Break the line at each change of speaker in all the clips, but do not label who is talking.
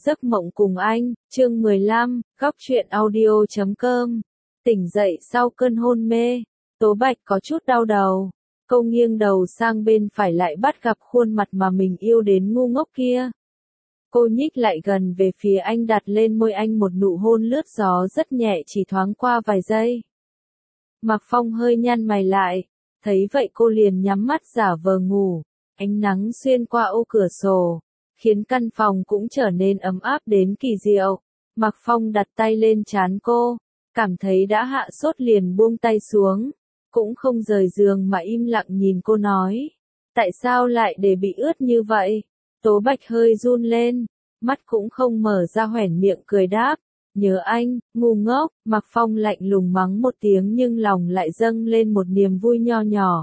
giấc mộng cùng anh, chương 15, góc truyện audio.com. Tỉnh dậy sau cơn hôn mê, Tố Bạch có chút đau đầu. Cô nghiêng đầu sang bên phải lại bắt gặp khuôn mặt mà mình yêu đến ngu ngốc kia. Cô nhích lại gần về phía anh, đặt lên môi anh một nụ hôn lướt gió rất nhẹ, chỉ thoáng qua vài giây. Mạc Phong hơi nhăn mày lại, thấy vậy cô liền nhắm mắt giả vờ ngủ. Ánh nắng xuyên qua ô cửa sổ, khiến căn phòng cũng trở nên ấm áp đến kỳ diệu. Mạc Phong đặt tay lên trán cô, cảm thấy đã hạ sốt liền buông tay xuống, cũng không rời giường mà im lặng nhìn cô nói. Tại sao lại để bị ướt như vậy? Tố Bạch hơi run lên, mắt cũng không mở ra, hoẻn miệng cười đáp. Nhớ anh, ngu ngốc. Mạc Phong lạnh lùng mắng một tiếng nhưng lòng lại dâng lên một niềm vui nho nhỏ.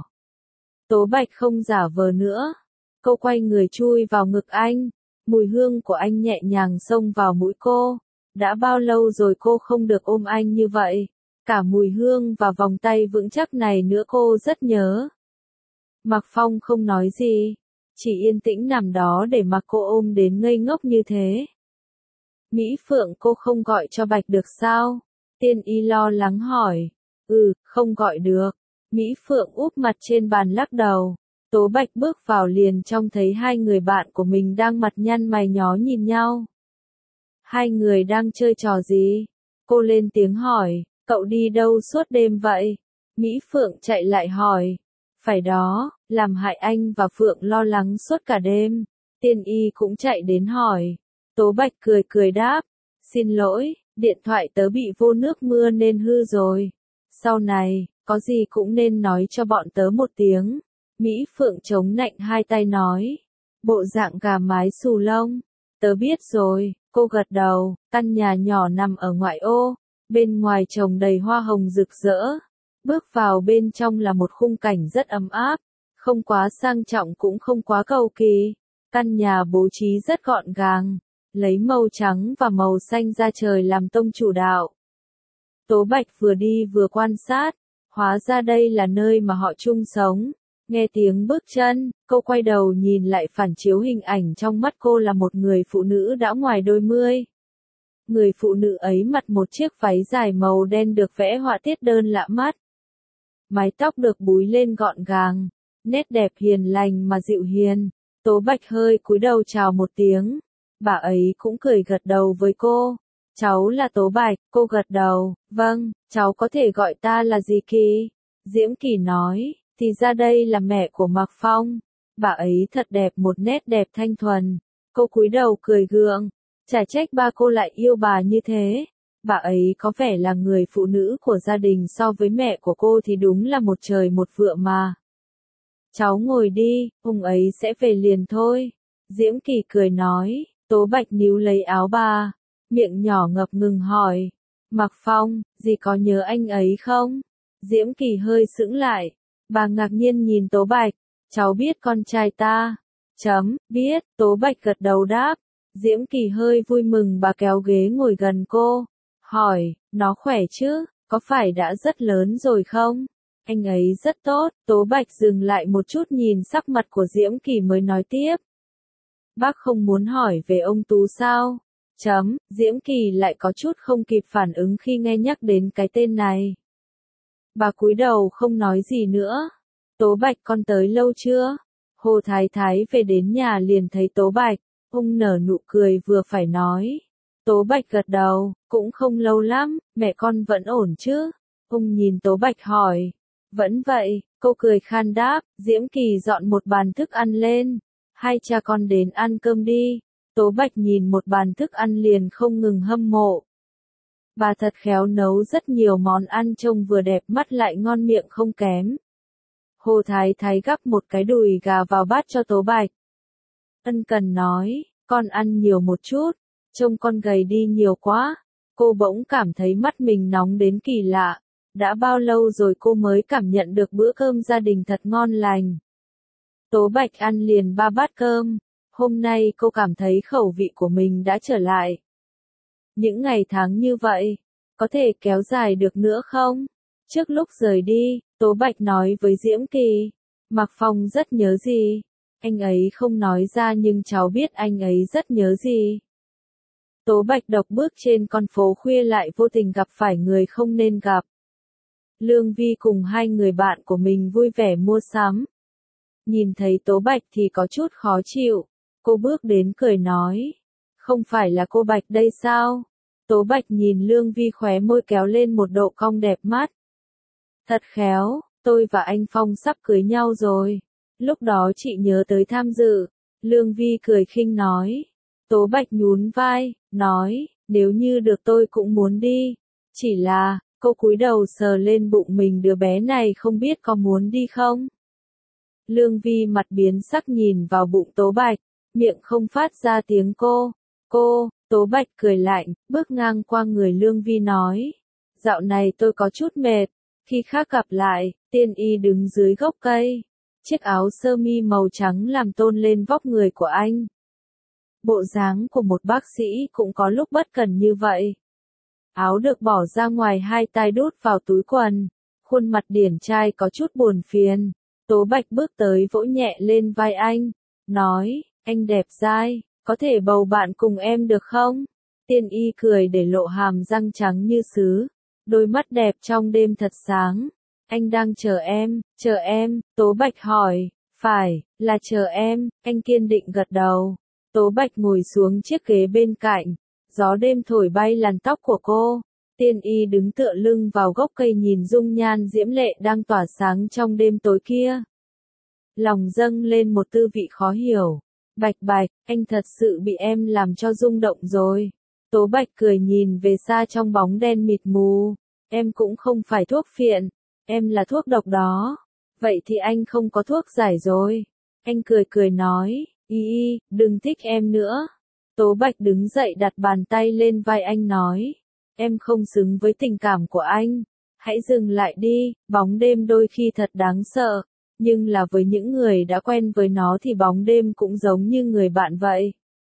Tố Bạch không giả vờ nữa. Cô quay người chui vào ngực anh. Mùi hương của anh nhẹ nhàng xông vào mũi cô. Đã bao lâu rồi cô không được ôm anh như vậy. Cả mùi hương và vòng tay vững chắc này nữa cô rất nhớ. Mạc Phong không nói gì, chỉ yên tĩnh nằm đó để mặc cô ôm đến ngây ngốc như thế. Mỹ Phượng, cô không gọi cho Bạch được sao? Tiên Y lo lắng hỏi. Không gọi được. Mỹ Phượng úp mặt trên bàn lắc đầu. Tố Bạch bước vào liền trông thấy hai người bạn của mình đang mặt nhăn mày nhó nhìn nhau. Hai người đang chơi trò gì? Cô lên tiếng hỏi. Cậu đi đâu suốt đêm vậy? Mỹ Phượng chạy lại hỏi. Phải đó, làm hại anh và Phượng lo lắng suốt cả đêm. Tiên Y cũng chạy đến hỏi. Tố Bạch cười cười đáp. Xin lỗi, điện thoại tớ bị vô nước mưa nên hư rồi. Sau này, có gì cũng nên nói cho bọn tớ một tiếng. Mỹ Phượng chống nạnh hai tay nói. Bộ dạng gà mái xù lông. Tớ biết rồi, cô gật đầu. Căn nhà nhỏ nằm ở ngoại ô, bên ngoài trồng đầy hoa hồng rực rỡ. Bước vào bên trong là một khung cảnh rất ấm áp, không quá sang trọng cũng không quá cầu kỳ. Căn nhà bố trí rất gọn gàng, lấy màu trắng và màu xanh da trời làm tông chủ đạo. Tố Bạch vừa đi vừa quan sát, hóa ra đây là nơi mà họ chung sống. Nghe tiếng bước chân, cô quay đầu nhìn lại, phản chiếu hình ảnh trong mắt cô là một người phụ nữ đã ngoài đôi mươi. Người phụ nữ ấy mặc một chiếc váy dài màu đen được vẽ họa tiết đơn lạ mắt. Mái tóc được búi lên gọn gàng, nét đẹp hiền lành mà dịu hiền. Tố Bạch hơi cúi đầu chào một tiếng. Bà ấy cũng cười gật đầu với cô. Cháu là Tố Bạch, cô gật đầu. Vâng, cháu có thể gọi ta là gì Kỳ? Diễm Kỳ nói, thì ra đây là mẹ của Mạc Phong. Bà ấy thật đẹp, một nét đẹp thanh thuần. Cô cúi đầu cười gượng. Chả trách ba cô lại yêu bà như thế. Bà ấy có vẻ là người phụ nữ của gia đình, so với mẹ của cô thì đúng là một trời một vựa mà. Cháu ngồi đi, ông ấy sẽ về liền thôi. Diễm Kỳ cười nói. Tố Bạch níu lấy áo bà, miệng nhỏ ngập ngừng hỏi. Mạc Phong, dì có nhớ anh ấy không? Diễm Kỳ hơi sững lại. Bà ngạc nhiên nhìn Tố Bạch. Cháu biết con trai ta. Biết. Tố Bạch gật đầu đáp. Diễm Kỳ hơi vui mừng, bà kéo ghế ngồi gần cô. Hỏi, nó khỏe chứ, có phải đã rất lớn rồi không? Anh ấy rất tốt. Tố Bạch dừng lại một chút nhìn sắc mặt của Diễm Kỳ mới nói tiếp. Bác không muốn hỏi về ông Tú sao? Diễm Kỳ lại có chút không kịp phản ứng khi nghe nhắc đến cái tên này. Bà cúi đầu không nói gì nữa. Tố Bạch, con tới lâu chưa? Hồ Thái Thái về đến nhà liền thấy Tố Bạch. Ông nở nụ cười vừa phải nói. Tố Bạch gật đầu, cũng không lâu lắm, mẹ con vẫn ổn chứ? Ông nhìn Tố Bạch hỏi. Vẫn vậy, cô cười khan đáp. Diễm Kỳ dọn một bàn thức ăn lên. Hai cha con đến ăn cơm đi. Tố Bạch nhìn một bàn thức ăn liền không ngừng hâm mộ. Bà thật khéo nấu rất nhiều món ăn, trông vừa đẹp mắt lại ngon miệng không kém. Hồ Thái Thái gắp một cái đùi gà vào bát cho Tố Bạch. Ân cần nói, con ăn nhiều một chút, trông con gầy đi nhiều quá. Cô bỗng cảm thấy mắt mình nóng đến kỳ lạ. Đã bao lâu rồi cô mới cảm nhận được bữa cơm gia đình thật ngon lành. Tố Bạch ăn liền 3 bát cơm. Hôm nay cô cảm thấy khẩu vị của mình đã trở lại. Những ngày tháng như vậy, có thể kéo dài được nữa không? Trước lúc rời đi, Tố Bạch nói với Diễm Kỳ. Mạc Phong rất nhớ gì? Anh ấy không nói ra nhưng cháu biết anh ấy rất nhớ gì. Tố Bạch độc bước trên con phố khuya lại vô tình gặp phải người không nên gặp. Lương Vi cùng hai người bạn của mình vui vẻ mua sắm. Nhìn thấy Tố Bạch thì có chút khó chịu. Cô bước đến cười nói. Không phải là cô Bạch đây sao? Tố Bạch nhìn Lương Vi khóe môi kéo lên một độ cong đẹp mắt. Thật khéo, tôi và anh Phong sắp cưới nhau rồi. Lúc đó chị nhớ tới tham dự. Lương Vi cười khinh nói. Tố Bạch nhún vai, nói, nếu như được tôi cũng muốn đi. Chỉ là, cô cúi đầu sờ lên bụng mình, đứa bé này không biết có muốn đi không? Lương Vi mặt biến sắc nhìn vào bụng Tố Bạch, miệng không phát ra tiếng cô, Tố Bạch cười lạnh, bước ngang qua người Lương Vi nói. Dạo này tôi có chút mệt, khi khác gặp lại, Tiên Y đứng dưới gốc cây. Chiếc áo sơ mi màu trắng làm tôn lên vóc người của anh. Bộ dáng của một bác sĩ cũng có lúc bất cần như vậy. Áo được bỏ ra ngoài, hai tay đút vào túi quần. Khuôn mặt điển trai có chút buồn phiền. Tố Bạch bước tới vỗ nhẹ lên vai anh. Nói, anh đẹp dai, có thể bầu bạn cùng em được không? Tiên Y cười để lộ hàm răng trắng như sứ. Đôi mắt đẹp trong đêm thật sáng. Anh đang chờ em, Tố Bạch hỏi. Phải, là chờ em, anh kiên định gật đầu. Tố Bạch ngồi xuống chiếc ghế bên cạnh. Gió đêm thổi bay làn tóc của cô. Tiên Y đứng tựa lưng vào gốc cây nhìn dung nhan diễm lệ đang tỏa sáng trong đêm tối kia. Lòng dâng lên một tư vị khó hiểu. Bạch Bạch, anh thật sự bị em làm cho rung động rồi. Tố Bạch cười nhìn về xa trong bóng đen mịt mù. Em cũng không phải thuốc phiện, em là thuốc độc đó. Vậy thì anh không có thuốc giải rồi. Anh cười nói, Y, đừng thích em nữa. Tố Bạch đứng dậy đặt bàn tay lên vai anh nói. Em không xứng với tình cảm của anh. Hãy dừng lại đi, bóng đêm đôi khi thật đáng sợ. Nhưng là với những người đã quen với nó thì bóng đêm cũng giống như người bạn vậy.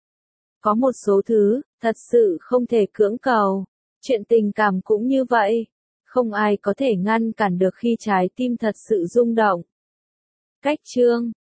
Có một số thứ, thật sự không thể cưỡng cầu. Chuyện tình cảm cũng như vậy. Không ai có thể ngăn cản được khi trái tim thật sự rung động. Cách chương